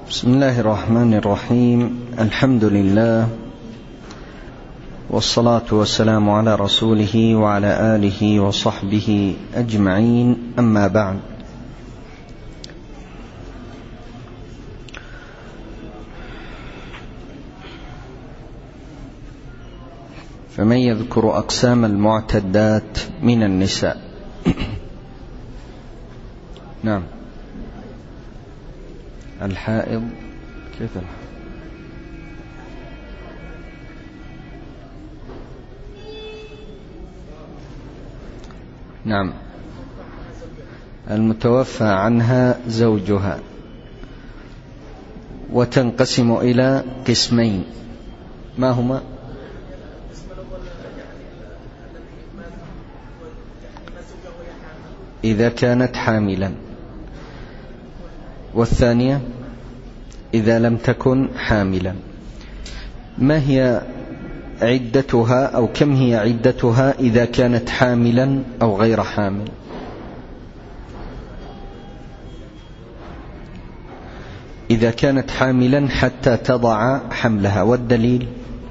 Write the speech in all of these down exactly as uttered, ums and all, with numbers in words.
بسم الله الرحمن الرحيم. الحمد لله والصلاة والسلام على رسوله وعلى آله وصحبه أجمعين، أما بعد. فمن يذكر أقسام المعتدات من النساء؟ نعم. الحائض كيف الحائض؟ نعم. المتوفى عنها زوجها، وتنقسم إلى قسمين، ما هما؟ إذا كانت حاملا، والثانية إذا لم تكن حاملا. ما هي عدتها أو كم هي عدتها إذا كانت حاملا أو غير حامل؟ إذا كانت حاملا حتى تضع حملها، والدليل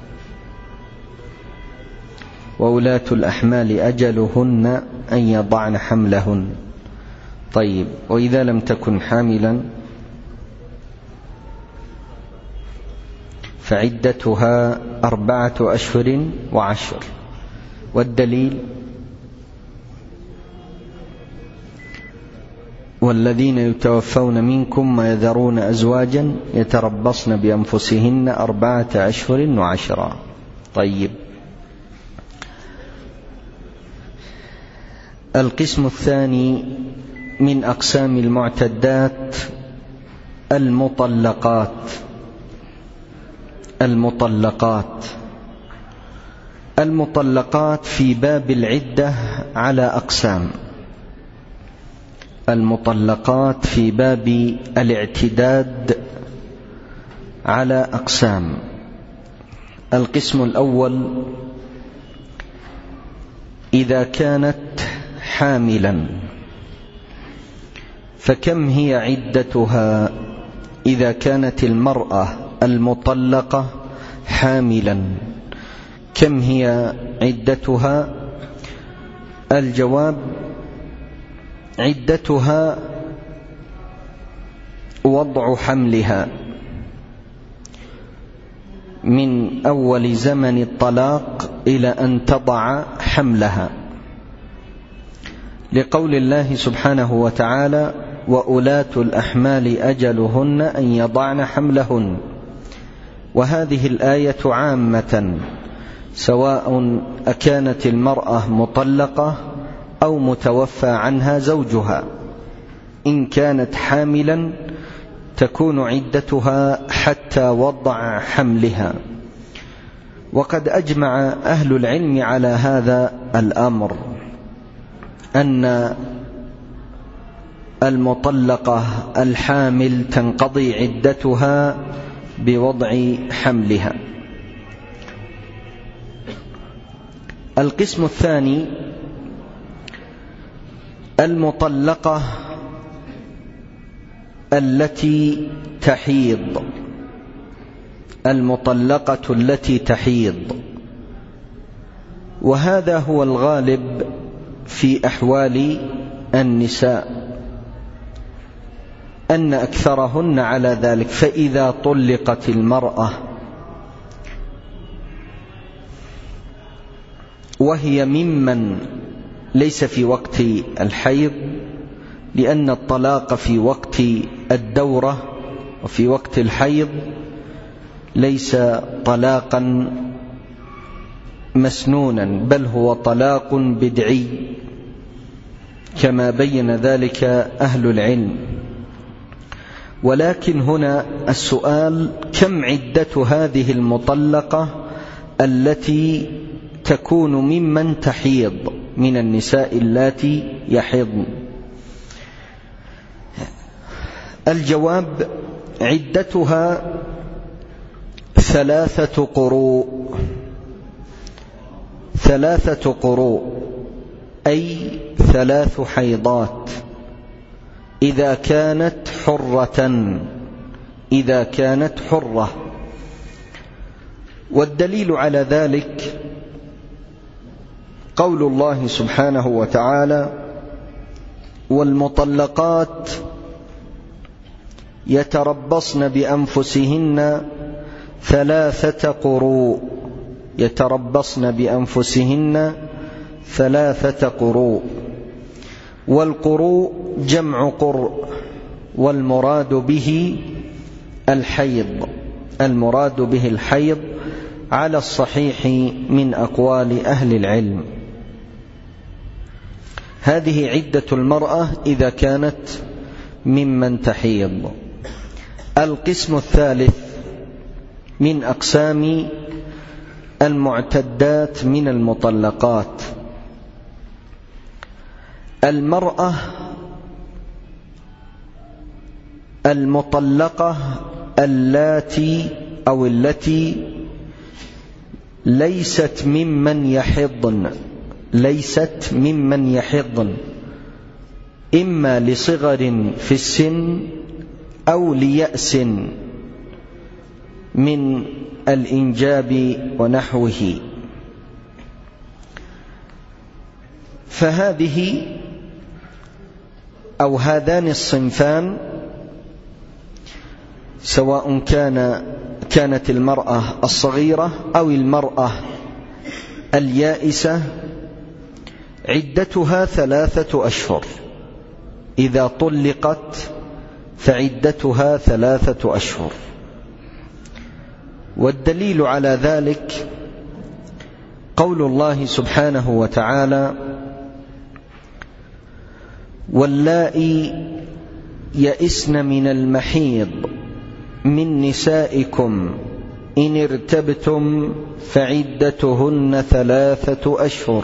وولاة الأحمال أجلهن أن يضعن حملهن. طيب، وإذا لم تكن حاملا فعدتها أربعة أشهر وعشر، والدليل والذين يتوفون منكم ويذرون أزواجا يتربصن بأنفسهن أربعة أشهر وعشرا. طيب، القسم الثاني من أقسام المعتدات المطلقات. المطلقات المطلقات في باب العدة على أقسام. المطلقات في باب الاعتداد على أقسام. القسم الأول: إذا كانت حاملا فكم هي عدتها إذا كانت المرأة المطلقة حاملا؟ كم هي عدتها؟ الجواب: عدتها وضع حملها من أول زمن الطلاق إلى أن تضع حملها، لقول الله سبحانه وتعالى: وأولاة الأحمال أجلهن أن يضعن حملهن. وهذه الآية عامة، سواء أكانت المرأة مطلقة أو متوفى عنها زوجها. إن كانت حاملا تكون عدتها حتى وضع حملها. وقد أجمع أهل العلم على هذا الأمر، أن المطلقة الحامل تنقضي عدتها بوضع حملها. القسم الثاني: المطلقة التي تحيض. المطلقة التي تحيض، وهذا هو الغالب في أحوال النساء، أن أكثرهن على ذلك. فإذا طلقت المرأة وهي ممن ليس في وقت الحيض، لأن الطلاق في وقت الدورة وفي وقت الحيض ليس طلاقا مسنونا، بل هو طلاق بدعي، كما بين ذلك أهل العلم. ولكن هنا السؤال: كم عدة هذه المطلقة التي تكون ممن تحيض من النساء اللاتي يحضن؟ الجواب: عدتها ثلاثة قروء. ثلاثة قروء أي ثلاث حيضات إذا كانت حرة، إذا كانت حرة. والدليل على ذلك قول الله سبحانه وتعالى: والمطلقات يتربصن بأنفسهن ثلاثة قروء يتربصن بأنفسهن ثلاثة قروء. والقروء جمع قرء، والمراد به الحيض المراد به الحيض على الصحيح من أقوال أهل العلم. هذه عدة المرأة إذا كانت ممن تحيض. القسم الثالث من أقسام المعتدات من المطلقات: المرأة المطلقة اللاتي أو التي ليست ممن يحضن ليست ممن يحضن إما لصغر في السن أو ليأس من الإنجاب ونحوه. فهذه أو هذان الصنفان، سواء كان كانت المرأة الصغيرة أو المرأة اليائسة، عدتها ثلاثة أشهر. إذا طلقت فعدتها ثلاثة أشهر. والدليل على ذلك قول الله سبحانه وتعالى: واللائي يئسن من المحيض من نسائكم إن ارتبتم فعدتهن ثلاثة أشهر.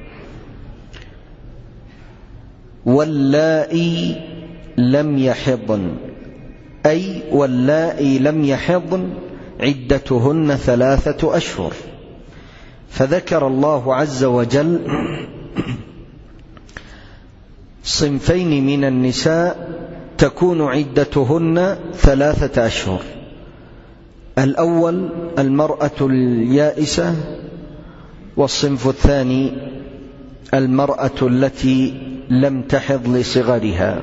واللائي لم يحضن، أي واللائي لم يحضن عدتهن ثلاثة أشهر. فذكر الله عز وجل صنفين من النساء تكون عدتهن ثلاثة أشهر: الأول المرأة اليائسة، والصنف الثاني المرأة التي لم تحض لصغرها.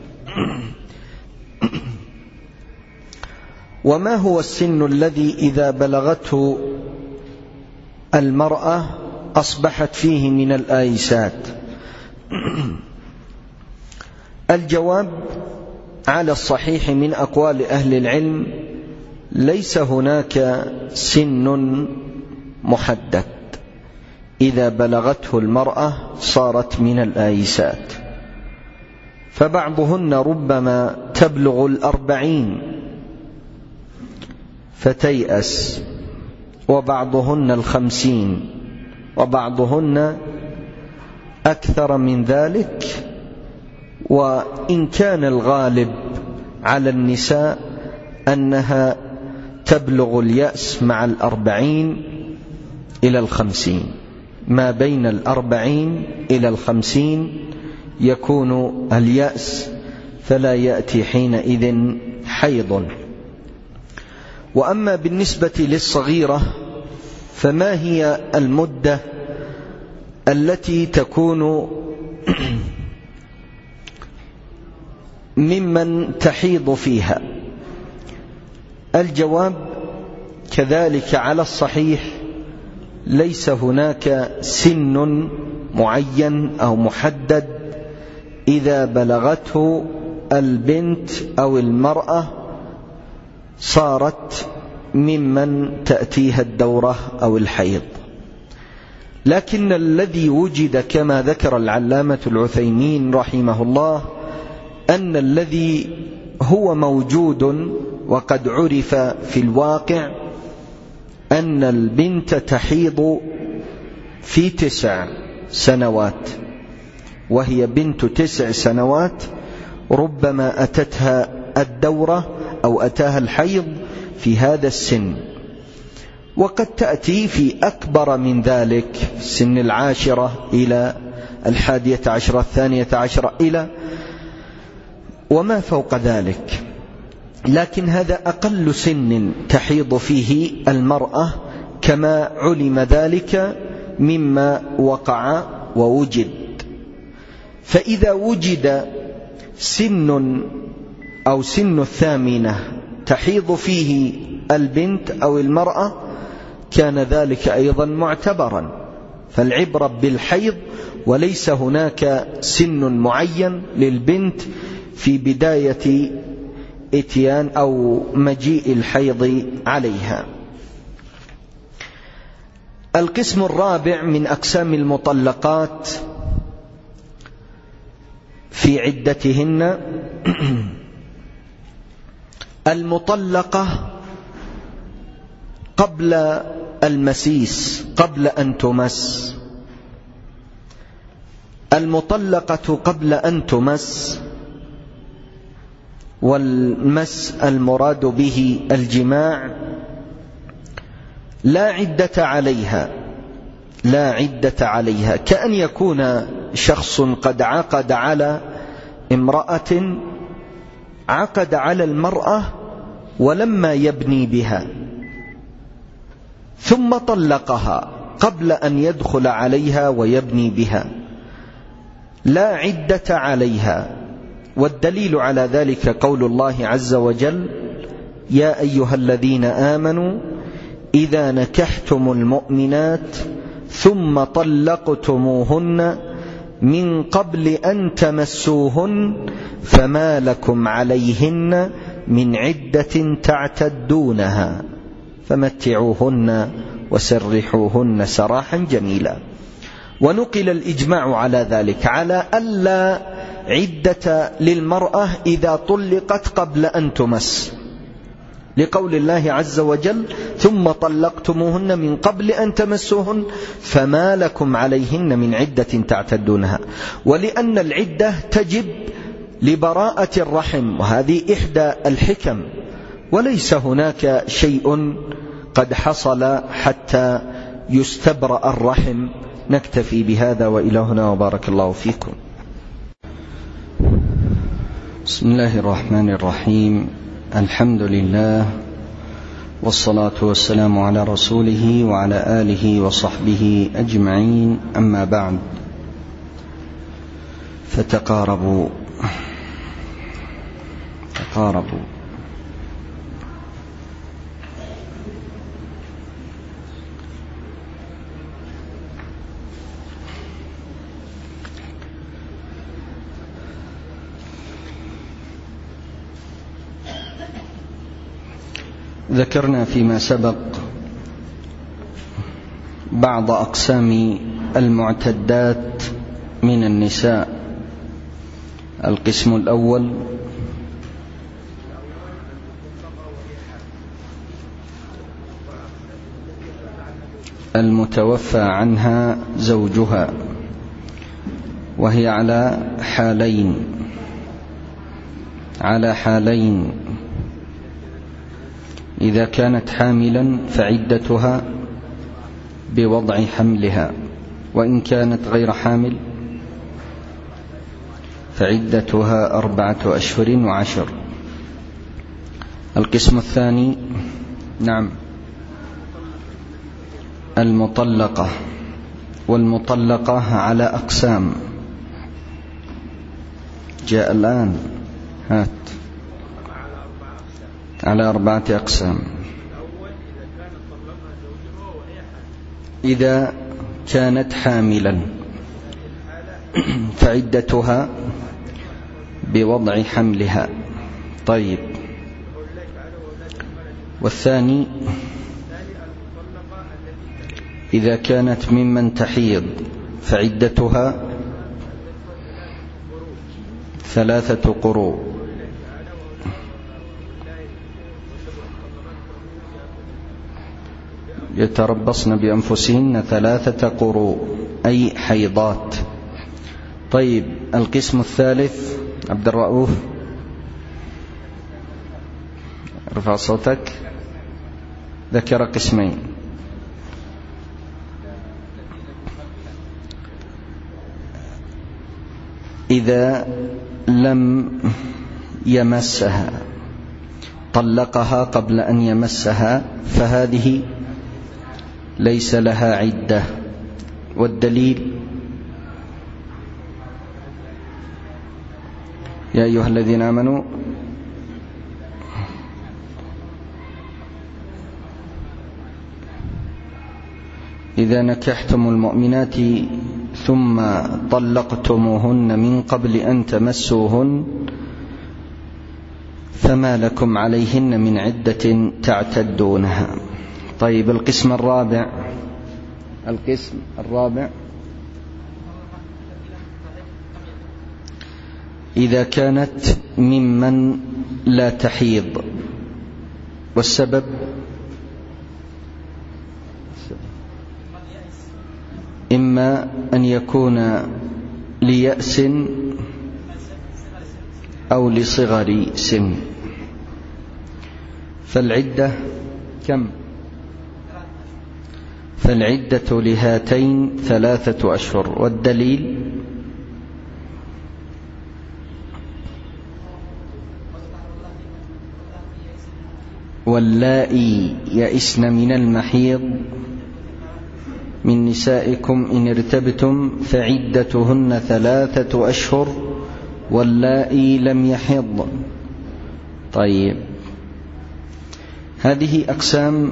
وما هو السن الذي إذا بلغته المرأة أصبحت فيه من الآيسات؟ الجواب على الصحيح من أقوال أهل العلم: ليس هناك سن محدد، إذا بلغته المرأة صارت من الآيسات. فبعضهن ربما تبلغ الأربعين فتيأس، وبعضهن الخمسين، وبعضهن أكثر من ذلك. وإن كان الغالب على النساء أنها تبلغ اليأس مع الأربعين إلى الخمسين، ما بين الأربعين إلى الخمسين يكون اليأس، فلا يأتي حينئذ حيض. وأما بالنسبة للصغيرة فما هي المدة التي تكون ممن تحيض فيها؟ الجواب كذلك على الصحيح: ليس هناك سن معين أو محدد إذا بلغته البنت أو المرأة صارت ممن تأتيها الدورة أو الحيض. لكن الذي وجد كما ذكر العلامة العثيمين رحمه الله أن الذي هو موجود وقد عرف في الواقع أن البنت تحيض في تسع سنوات، وهي بنت تسع سنوات ربما أتتها الدورة أو أتاها الحيض في هذا السن، وقد تأتي في أكبر من ذلك في سن العاشرة إلى الحادية عشرة الثانية عشرة إلى وما فوق ذلك. لكن هذا أقل سن تحيض فيه المرأة كما علم ذلك مما وقع ووجد. فإذا وجد سن أو سن الثامنة تحيض فيه البنت أو المرأة كان ذلك أيضا معتبرا، فالعبرة بالحيض وليس هناك سن معين للبنت في بداية اتيان أو مجيء الحيض عليها. القسم الرابع من أقسام المطلقات في عدتهن المطلقة قبل المسيس، قبل أن تمس. المطلقة قبل أن تمس، والمس المراد به الجماع، لا عدة عليها، لا عدة عليها، كأن يكون شخص قد عقد على امرأة، عقد على المرأة ولما يبني بها ثم طلقها قبل أن يدخل عليها ويبني بها، لا عدة عليها. والدليل على ذلك قول الله عز وجل: يا أيها الذين آمنوا إذا نكحتم المؤمنات ثم طلقتموهن من قبل أن تمسوهن فما لكم عليهن من عدة تعتدونها فمتعوهن وسرحوهن سراحا جميلا. ونقل الإجماع على ذلك، على ألا عدة للمرأة إذا طلقت قبل أن تمس، لقول الله عز وجل: ثم طلقتموهن من قبل أن تمسوهن فما لكم عليهن من عدة تعتدونها. ولأن العدة تجب لبراءة الرحم، وهذه إحدى الحكم، وليس هناك شيء قد حصل حتى يستبرأ الرحم. نكتفي بهذا وإلى هنا، وبارك الله فيكم. بسم الله الرحمن الرحيم. الحمد لله والصلاة والسلام على رسوله وعلى آله وصحبه أجمعين، أما بعد، فتقاربوا تقاربوا ذكرنا فيما سبق بعض أقسام المعتدات من النساء. القسم الأول المتوفى عنها زوجها، وهي على حالين على حالين إذا كانت حاملا فعدتها بوضع حملها، وإن كانت غير حامل فعدتها أربعة أشهر وعشر. القسم الثاني نعم المطلقة، والمطلقة على أقسام، جاء الآن هات على أربعة أقسام. إذا كانت حاملا فعدتها بوضع حملها. طيب، والثاني إذا كانت ممن تحيض فعدتها ثلاثة قروء. يتربصن بأنفسهن ثلاثة قروء، أي حيضات. طيب، القسم الثالث عبد الرؤوف، ارفع صوتك. ذكر قسمين: إذا لم يمسها طلقها قبل أن يمسها فهذه ليس لها عدة. والدليل: يا أيها الذين آمنوا إذا نكحتم المؤمنات ثم طلقتموهن من قبل أن تمسوهن فما لكم عليهن من عدة تعتدونها. طيب، القسم الرابع القسم الرابع إذا كانت ممن لا تحيض، والسبب إما أن يكون ليأس أو لصغر سن. فالعدة كم؟ فالعدة لهاتين ثلاثة أشهر. والدليل: واللائي يئسن من المحيض من نسائكم إن ارتبتم فعدتهن ثلاثة أشهر واللائي لم يحض. طيب، هذه أقسام.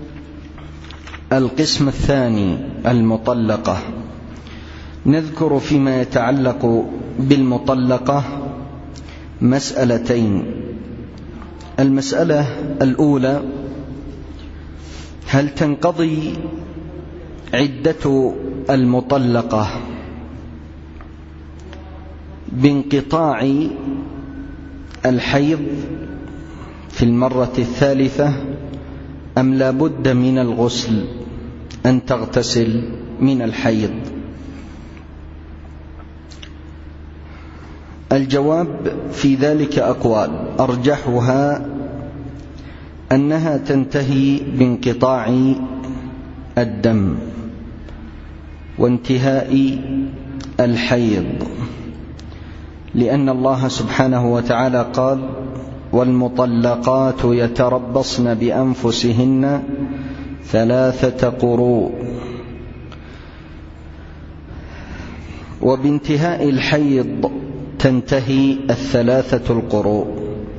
القسم الثاني المطلقة. نذكر فيما يتعلق بالمطلقة مسألتين. المسألة الأولى: هل تنقضي عدة المطلقة بانقطاع الحيض في المرة الثالثة أم لا بد من الغسل، أن تغتسل من الحيض؟ الجواب في ذلك أقوال، أرجحها أنها تنتهي بانقطاع الدم وانتهاء الحيض، لأن الله سبحانه وتعالى قال: والمطلقات يتربصن بأنفسهن ثلاثة قروء. وبانتهاء الحيض تنتهي الثلاثة القروء،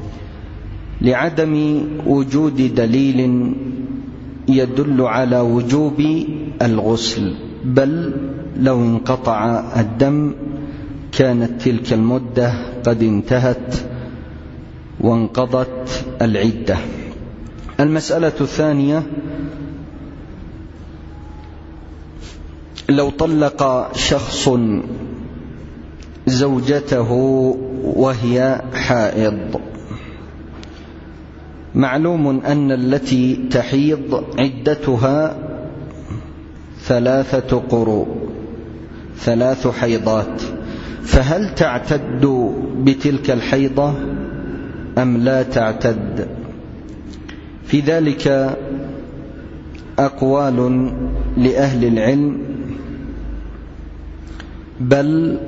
لعدم وجود دليل يدل على وجوب الغسل، بل لو انقطع الدم كانت تلك المدة قد انتهت وانقضت العدة. المسألة الثانية: لو طلق شخص زوجته وهي حائض. معلوم أن التي تحيض عدتها ثلاثة قروء، ثلاث حيضات، فهل تعتد بتلك الحيضة أم لا تعتد؟ في ذلك أقوال لأهل العلم، بل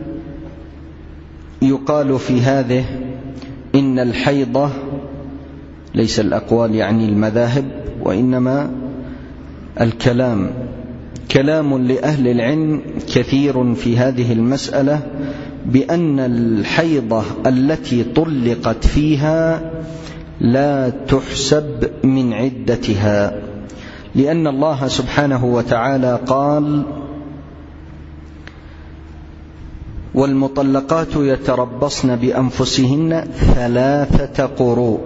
يقال في هذه إن الحيضة، ليس الأقوال يعني المذاهب، وإنما الكلام كلام لأهل العلم كثير في هذه المسألة، بأن الحيضة التي طلقت فيها لا تحسب من عدتها، لأن الله سبحانه وتعالى قال: والمطلقات يتربصن بأنفسهن ثلاثة قروء.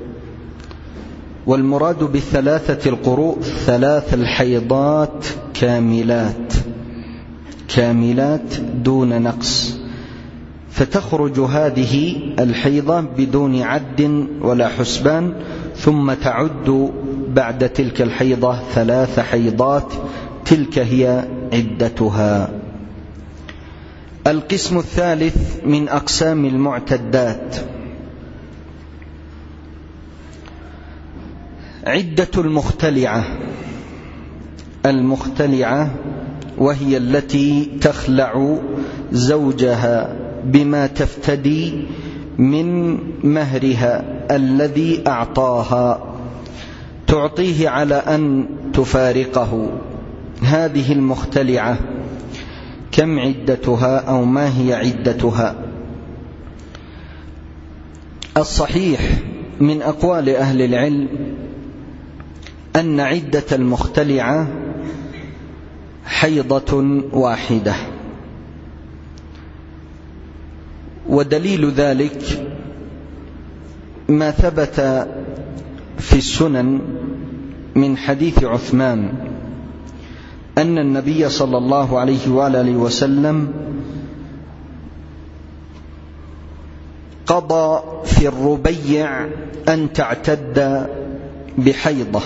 والمراد بالثلاثة القروء ثلاث الحيضات كاملات كاملات دون نقص، فتخرج هذه الحيضة بدون عد ولا حسبان، ثم تعد بعد تلك الحيضة ثلاث حيضات، تلك هي عدتها. القسم الثالث من أقسام المعتدات: عدة المختلعة. المختلعة وهي التي تخلع زوجها بما تفتدي من مهرها الذي أعطاها، تعطيه على أن تفارقه. هذه المختلعة كم عدتها أو ما هي عدتها؟ الصحيح من أقوال أهل العلم أن عدة المختلعة حيضة واحدة، ودليل ذلك ما ثبت في السنن من حديث عثمان أن النبي صلى الله عليه وآله وسلم قضى في الربيع أن تعتد بحيضة،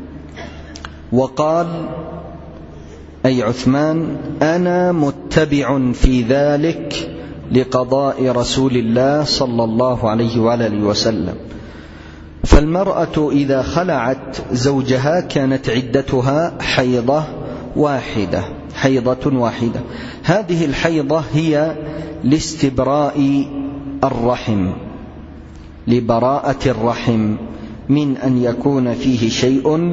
وقال أي عثمان: أنا متبع في ذلك لقضاء رسول الله صلى الله عليه وآله وسلم. فالمرأة إذا خلعت زوجها كانت عدتها حيضة واحدة، حيضة واحدة. هذه الحيضة هي لاستبراء الرحم، لبراءة الرحم من أن يكون فيه شيء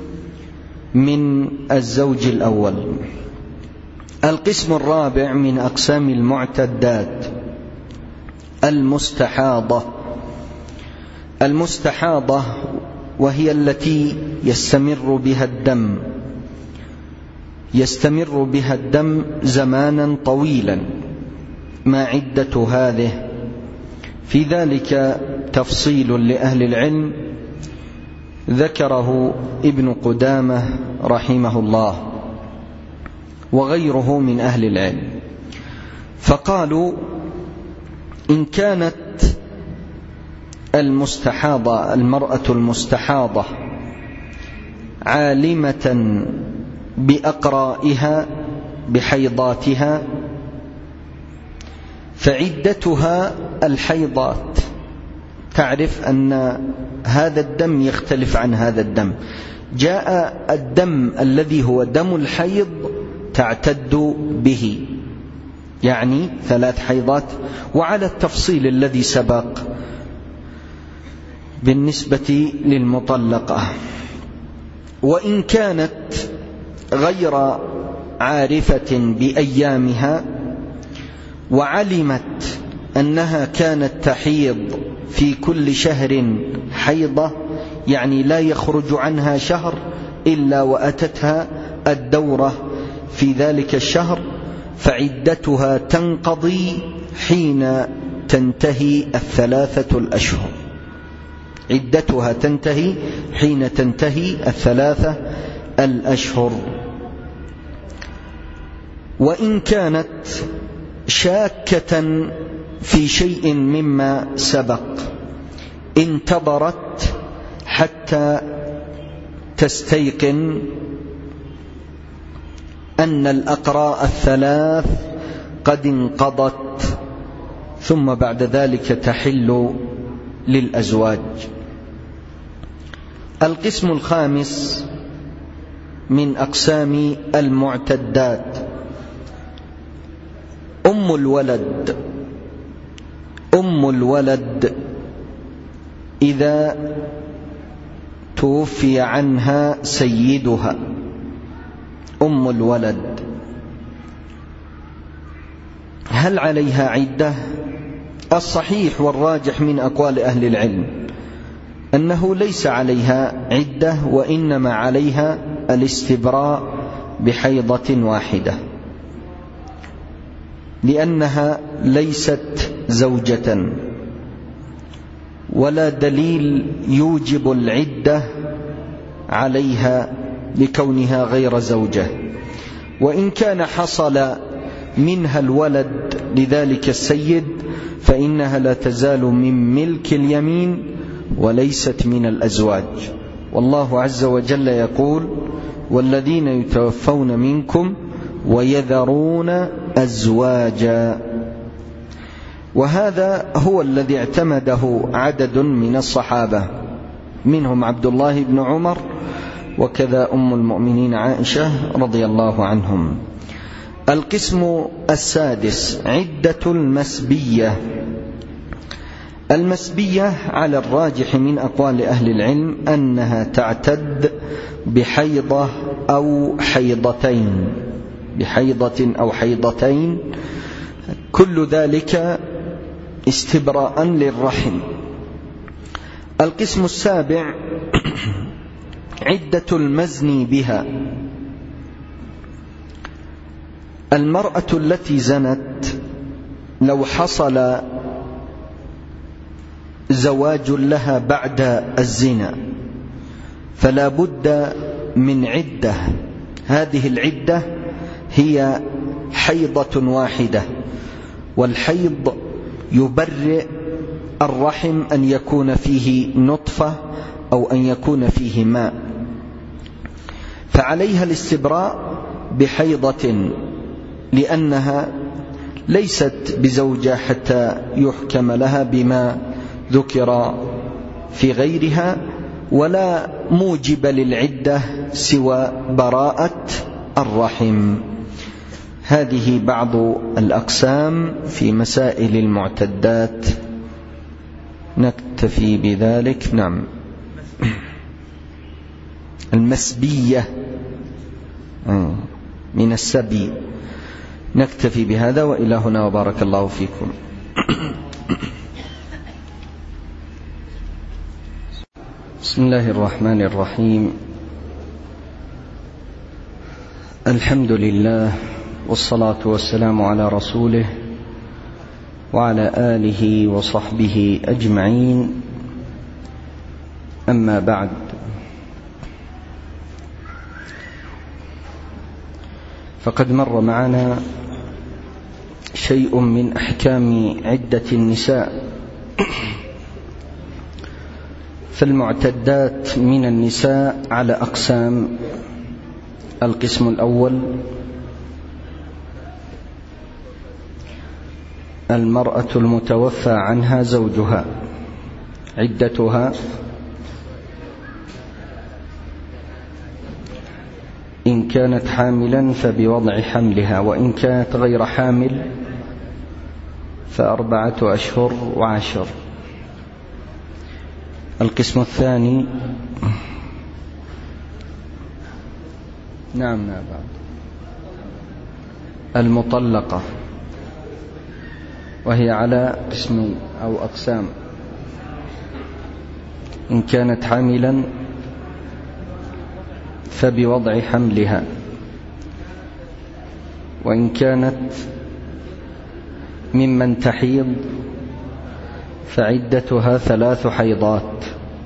من الزوج الأول. القسم الرابع من أقسام المعتدات المستحاضة. المستحاضة وهي التي يستمر بها الدم يستمر بها الدم زمانا طويلا. ما عدة هذه؟ في ذلك تفصيل لأهل العلم ذكره ابن قدامة رحمه الله وغيره من أهل العلم، فقالوا: إن كانت المستحاضة المرأة المستحاضة عالمة بأقرائها بحيضاتها فعدتها الحيضات. تعرف أن هذا الدم يختلف عن هذا الدم. جاء الدم الذي هو دم الحيض تعتد به، يعني ثلاث حيضات، وعلى التفصيل الذي سبق بالنسبة للمطلقة. وإن كانت غير عارفة بأيامها وعلمت أنها كانت تحيض في كل شهر حيضة، يعني لا يخرج عنها شهر إلا وأتتها الدورة في ذلك الشهر، فعدتها تنقضي حين تنتهي الثلاثة الأشهر. عدتها تنتهي حين تنتهي الثلاثة الأشهر. وإن كانت شاكة في شيء مما سبق انتظرت حتى تستيقن أن الأقراء الثلاث قد انقضت، ثم بعد ذلك تحل للأزواج. القسم الخامس من أقسام المعتدات أم الولد. أم الولد إذا توفي عنها سيدها، أم الولد هل عليها عدة؟ الصحيح والراجح من أقوال أهل العلم أنه ليس عليها عدة، وإنما عليها الاستبراء بحيضة واحدة، لأنها ليست زوجة، ولا دليل يوجب العدة عليها لكونها غير زوجة. وإن كان حصل منها الولد لذلك السيد فإنها لا تزال من ملك اليمين وليست من الأزواج. والله عز وجل يقول: والذين يتوفون منكم ويذرون أزواجا. وهذا هو الذي اعتمده عدد من الصحابة، منهم عبد الله بن عمر، وكذا أم المؤمنين عائشة رضي الله عنهم. القسم السادس عدة المسبية. المسبية على الراجح من أقوال أهل العلم أنها تعتد بحيضة أو حيضتين، بحيضة أو حيضتين، كل ذلك استبراء للرحم. القسم السابع عدة المزني بها. المرأة التي زنت لو حصل زواج لها بعد الزنا فلا بد من عدة، هذه العدة هي حيضة واحدة، والحيض يبرئ الرحم أن يكون فيه نطفة أو أن يكون فيه ماء، فعليها الاستبراء بحيضة لأنها ليست بزوجة حتى يحكم لها بما ذكر في غيرها، ولا موجب للعدة سوى براءة الرحم. هذه بعض الأقسام في مسائل المعتدات، نكتفي بذلك. نعم. المسبية من السبي. نكتفي بهذا وإلى هنا، وبارك الله فيكم. بسم الله الرحمن الرحيم. الحمد لله والصلاة والسلام على رسوله وعلى آله وصحبه أجمعين، أما بعد. فقد مر معنا شيء من أحكام عدة النساء. فالمعتدات من النساء على أقسام. القسم الأول المرأة المتوفى عنها زوجها، عدتها إن كانت حاملا فبوضع حملها، وإن كانت غير حامل فأربعة أشهر وعشر. القسم الثاني نعم نعم المطلقة، وهي على قسمين أو أقسام. إن كانت حاملا فبوضع حملها، وإن كانت ممن تحيض فعدتها ثلاث حيضات،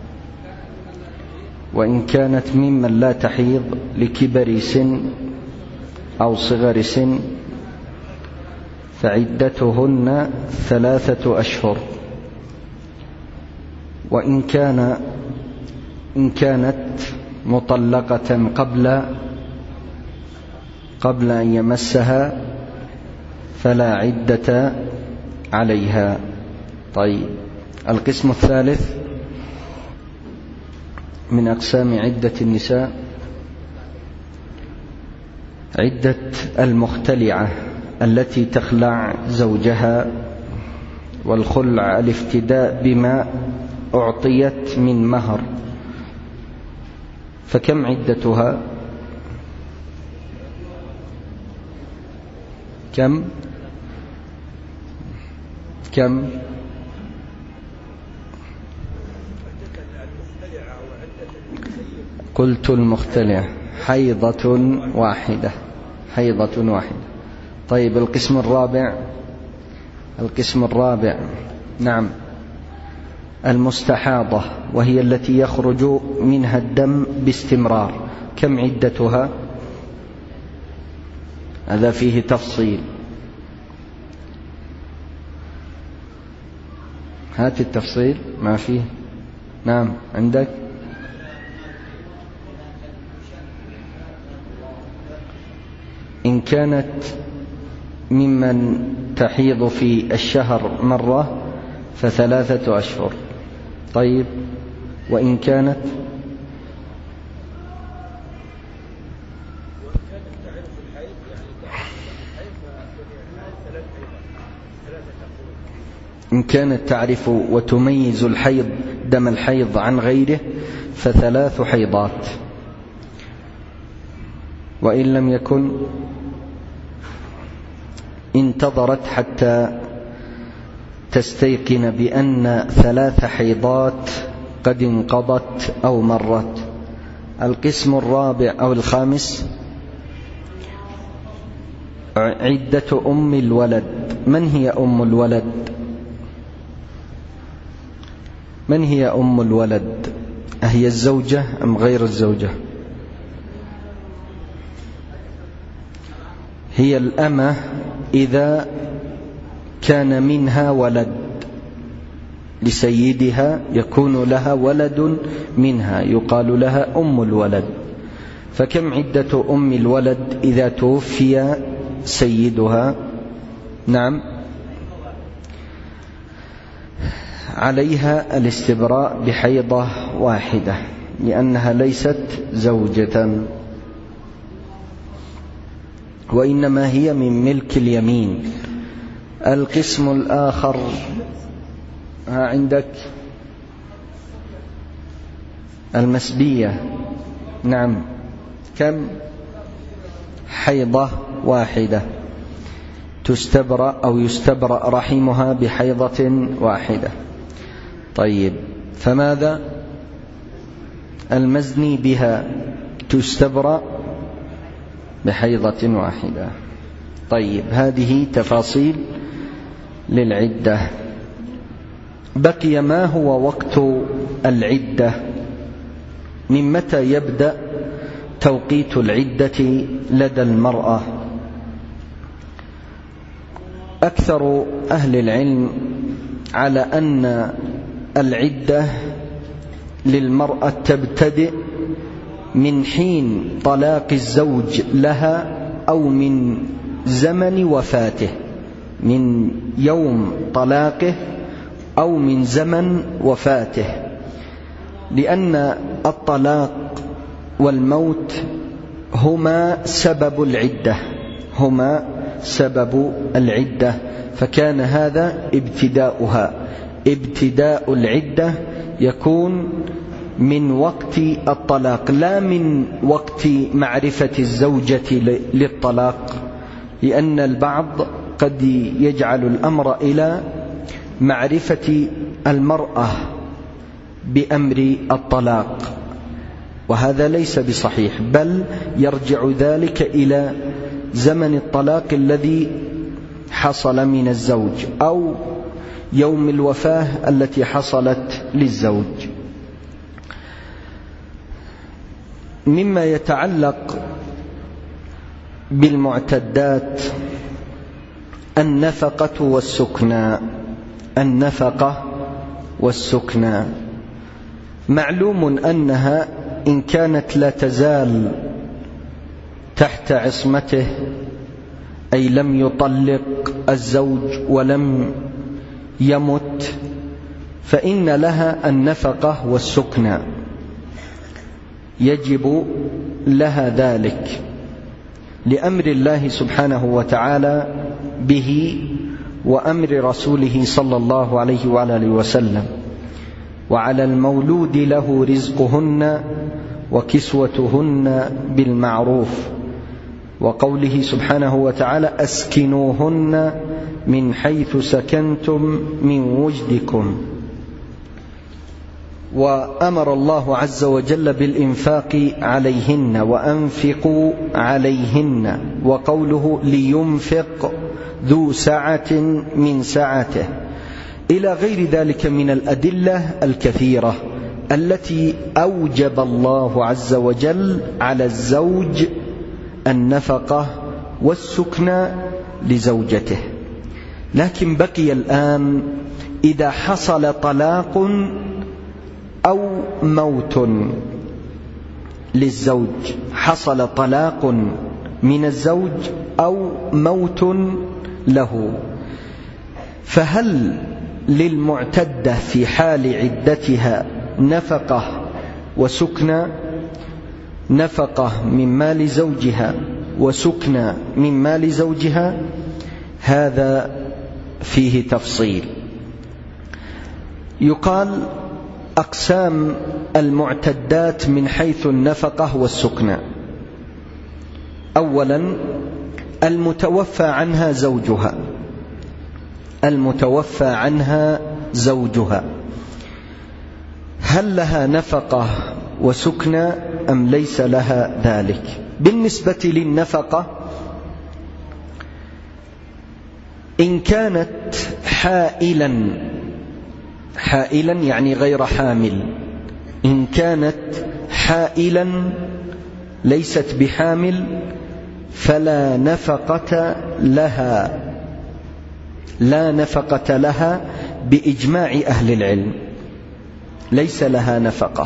وإن كانت ممن لا تحيض لكبر سن أو صغر سن فعدتهن ثلاثة أشهر. وإن كان إن كانت مطلقة قبل قبل أن يمسها فلا عدة عليها. طيب، القسم الثالث من أقسام عدة النساء عدة المختلعة التي تخلع زوجها، والخلع الافتداء بما أعطيت من مهر. فكم عدتها؟ كم كم قلت المختلع حيضة واحدة، حيضة واحدة. طيب، القسم الرابع القسم الرابع نعم المستحاضة، وهي التي يخرج منها الدم باستمرار. كم عدتها؟ هذا فيه تفصيل. هات التفصيل. ما فيه. نعم، عندك. إن كانت ممن تحيض في الشهر مرة فثلاثة أشهر. طيب، وإن كانت إن إن كانت تعرف وتميز الحيض دم الحيض عن غيره فثلاث حيضات، وإن لم يكن انتظرت حتى تستيقن بأن ثلاث حيضات قد انقضت أو مرت. القسم الرابع أو الخامس عدة أم الولد. من هي أم الولد؟ من هي أم الولد؟ أهي الزوجة أم غير الزوجة؟ هي الأمة إذا كان منها ولد لسيدها يكون لها ولد منها، يقال لها أم الولد. فكم عدة أم الولد إذا توفي سيدها؟ نعم، عليها الاستبراء بحيضة واحدة لأنها ليست زوجة، وإنما هي من ملك اليمين. القسم الآخر ها عندك المسبية. نعم، كم؟ حيضة واحدة تستبرأ أو يستبرأ رحمها بحيضة واحدة. طيب، فماذا؟ المزني بها تستبرأ بحيضة واحدة. طيب، هذه تفاصيل للعدة. بقي ما هو وقت العدة؟ من متى يبدأ توقيت العدة لدى المرأة؟ أكثر أهل العلم على أن العدة للمرأة تبتدئ من حين طلاق الزوج لها أو من زمن وفاته، من يوم طلاقه أو من زمن وفاته، لأن الطلاق والموت هما سبب العدة، هما سبب العدة، فكان هذا ابتداؤها. ابتداء العدة يكون من وقت الطلاق لا من وقت معرفة الزوجة للطلاق، لأن البعض قد يجعل الأمر إلى معرفة المرأة بأمر الطلاق، وهذا ليس بصحيح، بل يرجع ذلك إلى زمن الطلاق الذي حصل من الزوج أو يوم الوفاة التي حصلت للزوج. مما يتعلق بالمعتدات النفقة والسكنى. النفقة والسكنى معلوم أنها إن كانت لا تزال تحت عصمته، أي لم يطلق الزوج ولم يمت، فإن لها النفقة والسكنى، يجب لها ذلك لأمر الله سبحانه وتعالى به وأمر رسوله صلى الله عليه وعلى آله وسلم. وعلى المولود له رزقهن وكسوتهن بالمعروف، وقوله سبحانه وتعالى أسكنوهن من حيث سكنتم من وجدكم. وأمر الله عز وجل بالإنفاق عليهن وأنفقوا عليهن، وقوله لينفق ذو سعة من سعته، إلى غير ذلك من الأدلة الكثيرة التي أوجب الله عز وجل على الزوج النفقة والسكنى لزوجته. لكن بقي الآن إذا حصل طلاق أو موت للزوج، حصل طلاق من الزوج أو موت له، فهل للمعتدة في حال عدتها نفقة وسكنى؟ نفقة من مال زوجها وسكنى من مال زوجها، هذا فيه تفصيل. يقال أقسام المعتدات من حيث النفقة والسكنى. أولا المتوفى عنها زوجها، المتوفى عنها زوجها هل لها نفقة وسكنى أم ليس لها ذلك؟ بالنسبة للنفقة إن كانت حائلا، حائلا يعني غير حامل، إن كانت حائلا ليست بحامل فلا نفقة لها، لا نفقة لها بإجماع أهل العلم، ليس لها نفقة.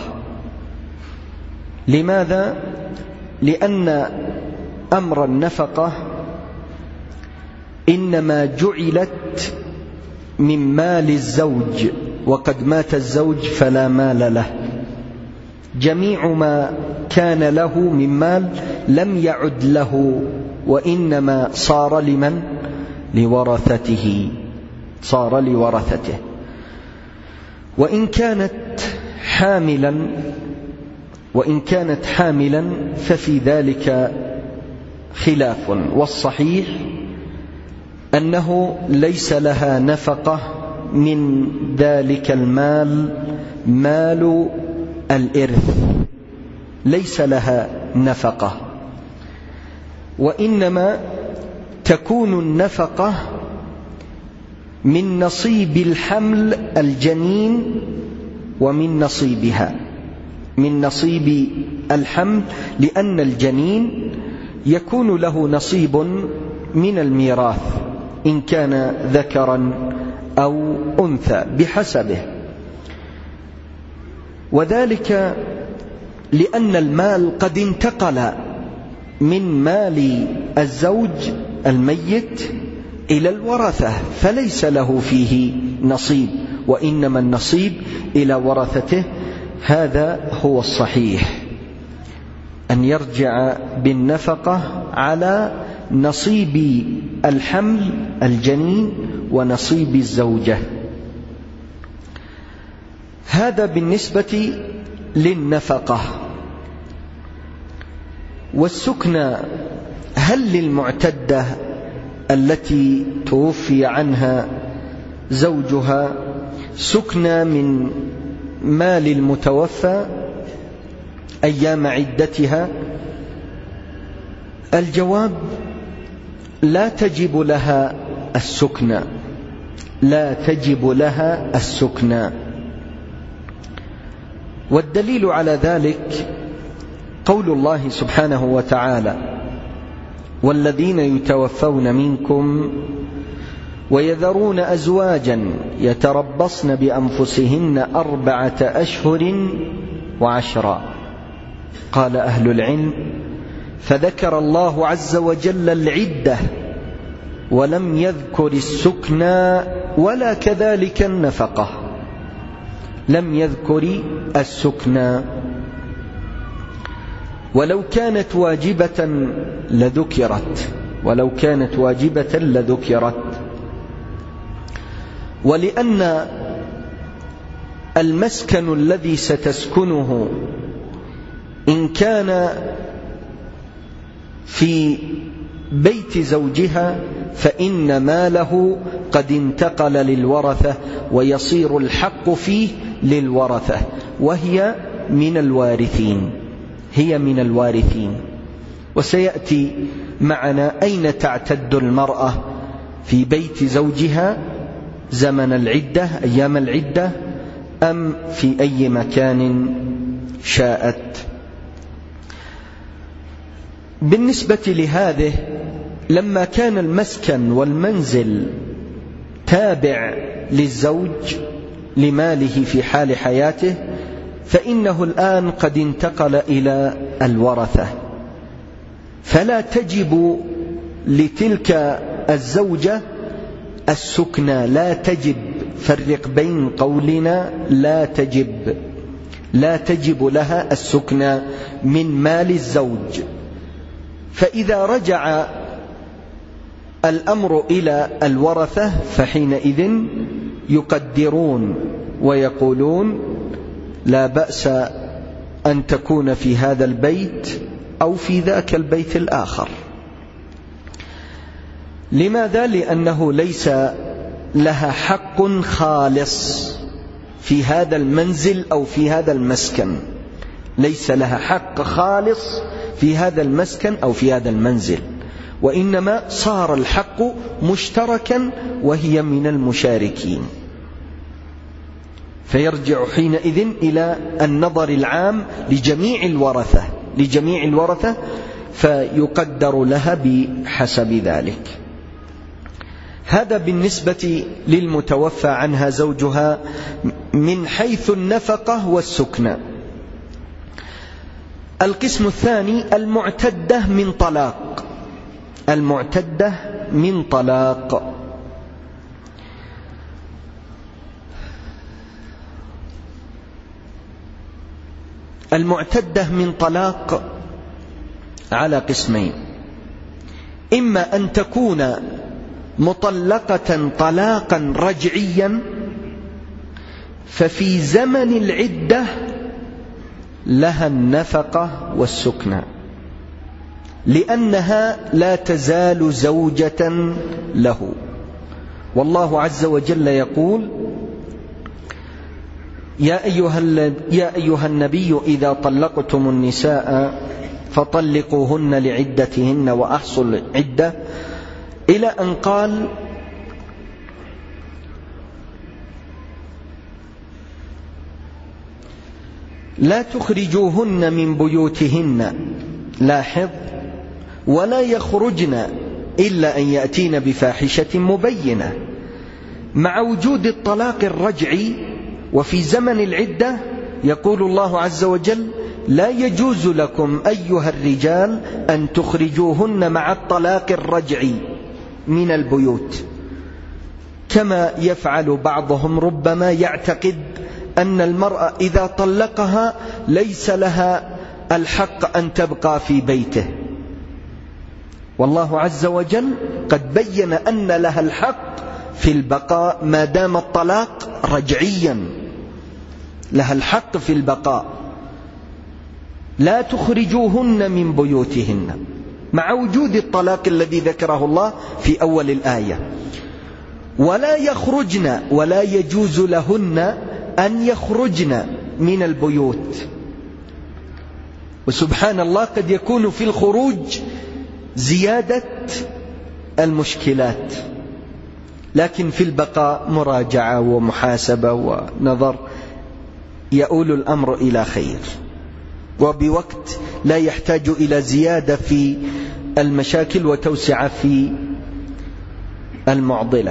لماذا؟ لأن أمر النفقة إنما جعلت من مال الزوج، وقد مات الزوج فلا مال له، جميع ما كان له من مال لم يعد له، وإنما صار لمن؟ لورثته، صار لورثته. وإن كانت حاملا وإن كانت حاملا ففي ذلك خلاف، والصحيح أنه ليس لها نفقة من ذلك المال، مال الإرث ليس لها نفقة، وإنما تكون النفقة من نصيب الحمل الجنين ومن نصيبها، من نصيب الحمل، لأن الجنين يكون له نصيب من الميراث إن كان ذكرا أو أنثى بحسبه، وذلك لأن المال قد انتقل من مال الزوج الميت إلى الورثة، فليس له فيه نصيب، وإنما النصيب إلى ورثته. هذا هو الصحيح، أن يرجع بالنفقة على نصيب الحمل الجنين ونصيب الزوجة. هذا بالنسبة للنفقة. والسكنى، هل للمعتدة التي توفي عنها زوجها سكنى من مال المتوفى أيام عدتها؟ الجواب: لا تجب لها السكنى، لا تجب لها السكنى. والدليل على ذلك قول الله سبحانه وتعالى: والذين يتوفون منكم ويذرون أزواجا يتربصن بأنفسهن أربعة أشهر وعشرا. قال أهل العلم: فذكر الله عز وجل العدة ولم يذكر السكنى ولا كذلك النفقة، لم يذكر السكنى. ولو كانت واجبة لذكرت، ولو كانت واجبة لذكرت. ولأن المسكن الذي ستسكنه إن كان في بيت زوجها فإن ماله قد انتقل للورثة، ويصير الحق فيه للورثة، وهي من الوارثين، هي من الوارثين. وسيأتي معنا أين تعتد المرأة في بيت زوجها زمن العدة، أيام العدة، أم في أي مكان شاءت. بالنسبة لهذه، لما كان المسكن والمنزل تابع للزوج لماله في حال حياته، فإنه الآن قد انتقل إلى الورثة، فلا تجب لتلك الزوجة السكنى، لا تجب. فرق بين قولنا لا تجب، لا تجب لها السكنى من مال الزوج. فإذا رجع الأمر إلى الورثة فحينئذ يقدرون ويقولون لا بأس أن تكون في هذا البيت أو في ذاك البيت الآخر. لماذا؟ لأنه ليس لها حق خالص في هذا المنزل أو في هذا المسكن، ليس لها حق خالص في هذا المسكن أو في هذا المنزل، وإنما صار الحق مشتركا وهي من المشاركين، فيرجع حينئذ إلى النظر العام لجميع الورثة لجميع الورثة فيقدر لها بحسب ذلك. هذا بالنسبة للمتوفى عنها زوجها من حيث النفقة والسكنى. القسم الثاني المعتدة من طلاق. المعتدة من طلاق المعتدة من طلاق على قسمين: إما أن تكون مطلقة طلاقا رجعيا، ففي زمن العدة لها النفقة والسكنى، لأنها لا تزال زوجة له. والله عز وجل يقول: يا أيها, يا أيها النبي إذا طلقتم النساء فطلقوهن لعدتهن وأحصوا العدة، إلى أن قال: لا تخرجوهن من بيوتهن، لاحظ، ولا يخرجن إلا أن يأتين بفاحشة مبينة. مع وجود الطلاق الرجعي وفي زمن العدة يقول الله عز وجل: لا يجوز لكم أيها الرجال أن تخرجوهن مع الطلاق الرجعي من البيوت، كما يفعل بعضهم، ربما يعتقد أن المرأة إذا طلقها ليس لها الحق أن تبقى في بيته، والله عز وجل قد بين أن لها الحق في البقاء ما دام الطلاق رجعيا، لها الحق في البقاء. لا تخرجوهن من بيوتهن، مع وجود الطلاق الذي ذكره الله في أول الآية. ولا يخرجن، ولا يجوز لهن أن يخرجن من البيوت. وسبحان الله قد يكون في الخروج زيادة المشكلات، لكن في البقاء مراجعة ومحاسبة ونظر يؤول الأمر إلى خير، وبوقت لا يحتاج إلى زيادة في المشاكل وتوسع في المعضلة.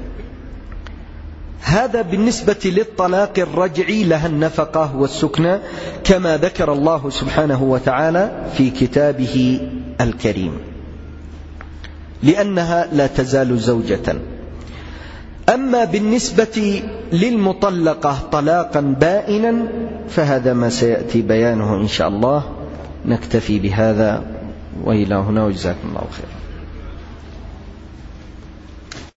هذا بالنسبة للطلاق الرجعي، لها النفقة والسكنى كما ذكر الله سبحانه وتعالى في كتابه الكريم، لأنها لا تزال زوجة. أما بالنسبة للمطلقة طلاقا بائنا فهذا ما سيأتي بيانه إن شاء الله. نكتفي بهذا وإلى هنا، وجزاكم الله خيرا.